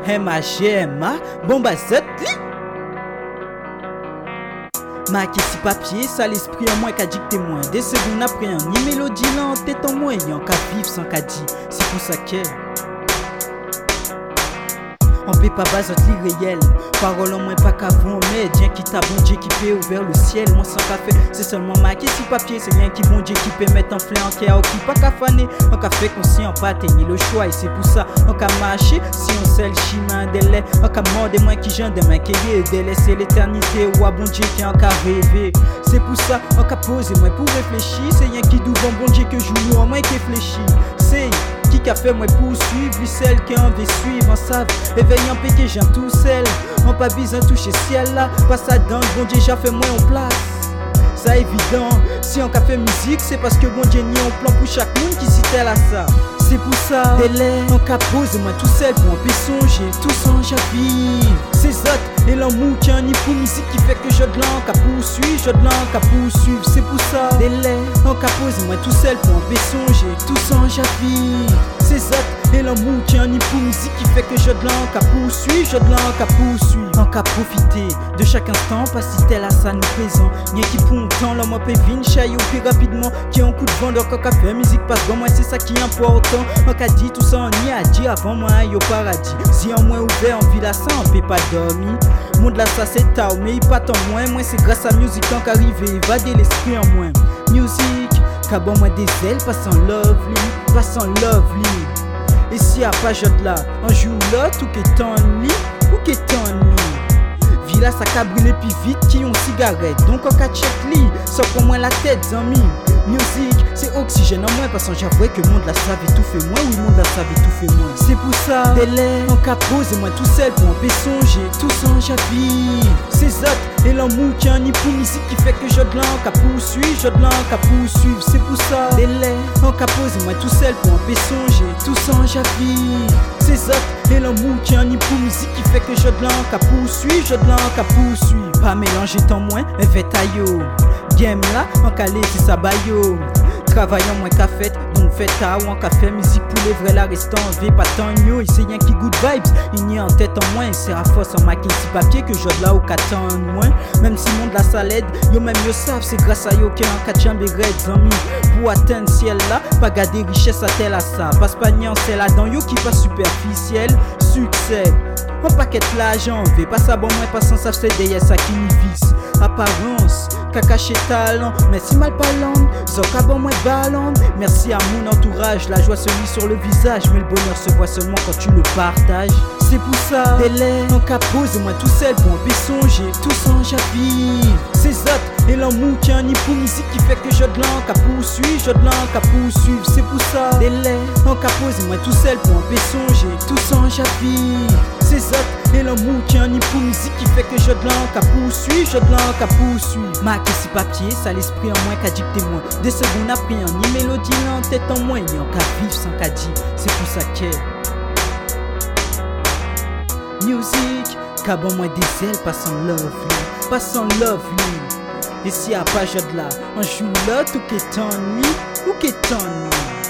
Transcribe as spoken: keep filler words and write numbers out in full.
M A G M A, bon bah zot li. Ma qui si papier, ça l'esprit en moins qu'à dicter moins. Des secondes après un ni mélodie lente, tête en moins, y'en qu'à vivre sans qu'à dire. C'est pour ça qu'elle on peut pas baser l'irréel. Parole en moins pas qu'avant, mais Dieu qui t'a bon Dieu qui peut ouvert le ciel. Moi sans café, c'est seulement ma qui si papier. C'est rien qui bon Dieu qui peut mettre en flé en qui a qui pas qu'à faner. On qu'a fait conscient, pas atteigner le choix. Et c'est pour ça, on qu'a marché. Si on sait le chemin délai, on qu'a mort des moins qui gênent des mains qui y délaisser l'éternité. Ou à bon Dieu qui en qu'a rêvé. C'est pour ça, on qu'a posé moins pour réfléchir. C'est rien qui devant bon Dieu que joue nous en moins qui réfléchit. C'est qui qu'a fait moi poursuivre, lui celle qui en veut suivre, en savent, éveillant pété j'en tout seul, on pas besoin toucher ciel là, pas ça dans bon Dieu j'ai fait moi en place. Ça évident, si on qu'a fait musique, c'est parce que bon Dieu n'y a un plan pour chaque monde qui s'y à ça. C'est pour ça, délai, on qu'a posé moi tout seul pour on peut songer, tout sans j'habille. C'est autres et l'amour qui en y pour musique qui fait que je de l'an qu'à poursuivre, je de l'an qu'à poursuivre. C'est pour ça, délai, on qu'a posé moi tout seul pour on peut songer, tout sans j'habille. C'est autres et l'amour qui en y pour musique qui fait que je de l'an qu'à poursuivre, je de l'an qu'à poursuivre. On qu'a profiter de chaque instant, pas si tel à ça nous présent. Rien qui pour temps, l'homme peut venir chailler plus rapidement. Qui a un coup de vent, donc on qu'a fait musique parce que moi c'est ça qui est important. On qu'a dit tout ça, on y a dit avant moi aille au paradis. Si en moins ouvert, on vit là ça, on peut pas dormir. Monde là ça c'est tard, mais il pas tant moins. Moi c'est grâce à musique qu'on qu'arrive, évader l'esprit en moins. Musique, qu'a bon moi des ailes, pas sans lovely, pas sans lovely. Et si à pas jette là, on joue là, tout qu'est en lit, ou qu'est en lit. Villa ça qu'a brûlé plus vite qui ont cigarette. Donc on qu'a check li, sauf pour moi la tête zami. Musique, c'est oxygène en moins parce que j'avoue que le monde la savait tout fait moins. Oui, le monde la savait tout fait moins. C'est pour ça, délai, on qu'a posé moi tout seul pour on peut songer, tout sans j'habille. C'est autres et l'amour qui en y pour musique qui fait que je de l'an qu'à poursuivre, je de l'an qu'à poursuivre. C'est pour ça, délai, on qu'a posé moi tout seul pour on peut songer, tout sans j'habille. C'est autres et l'amour qui en y pour musique qui fait que je de l'an qu'à poursuivre, je de l'an qu'à poursuivre. Pas mélanger tant moins, un vétaillot. Game là, en calé c'est ça bayo. Travaillant moins qu'à fête, donc fait ta ou en café musique pour les vrais la restant en vie pas tant yo. Il sait rien qui good vibes, il n'y a en tête en moins. C'est à force en maquille si papier que je de là au quatre en moins. Même si monde la salade, yo même yo savent c'est grâce à yo qui en quatre chambres red amis. Pour atteindre ciel là, pas garder richesse à tel à ça. Passe pas ni en c'est là dans yo qui pas superficiel. Succès, on paquet l'argent, veut pas ça bon moins pas sans ça c'est derrière ça qui nous vise. Apparence, caca chez talent, merci mal parlant, zoka bon moins ballon. Merci à mon entourage, la joie se lit sur le visage, mais le bonheur se voit seulement quand tu le partages. C'est pour ça, délai, on qu'a posé moi tout seul pour on peut songer, tout sans j'habille. C'est autres et l'amour qui en y pour musique qui fait que je de l'an qu'à poursuivre, je de l'an qu'à poursuivre. C'est pour ça, délai, on qu'a posé moi tout seul pour on peut songer, tout sans j'habille. C'est autres et l'amour qui en y pour musique qui fait que je de l'an qu'à poursuivre, je de l'an qu'à poursuivre. Ma que si papier, ça l'esprit en moins qu'à dicter moins. Des secondes après un ni mélodie en tête en moins, ni en qu'à vivre sans qu'à dire. C'est pour ça qu'elle musique, qu'a bon moins des ailes, pas sans lovely, pas sans lovely. Et si à pas de là, on joue là, tout qu'est en lit, ou qu'est en lit.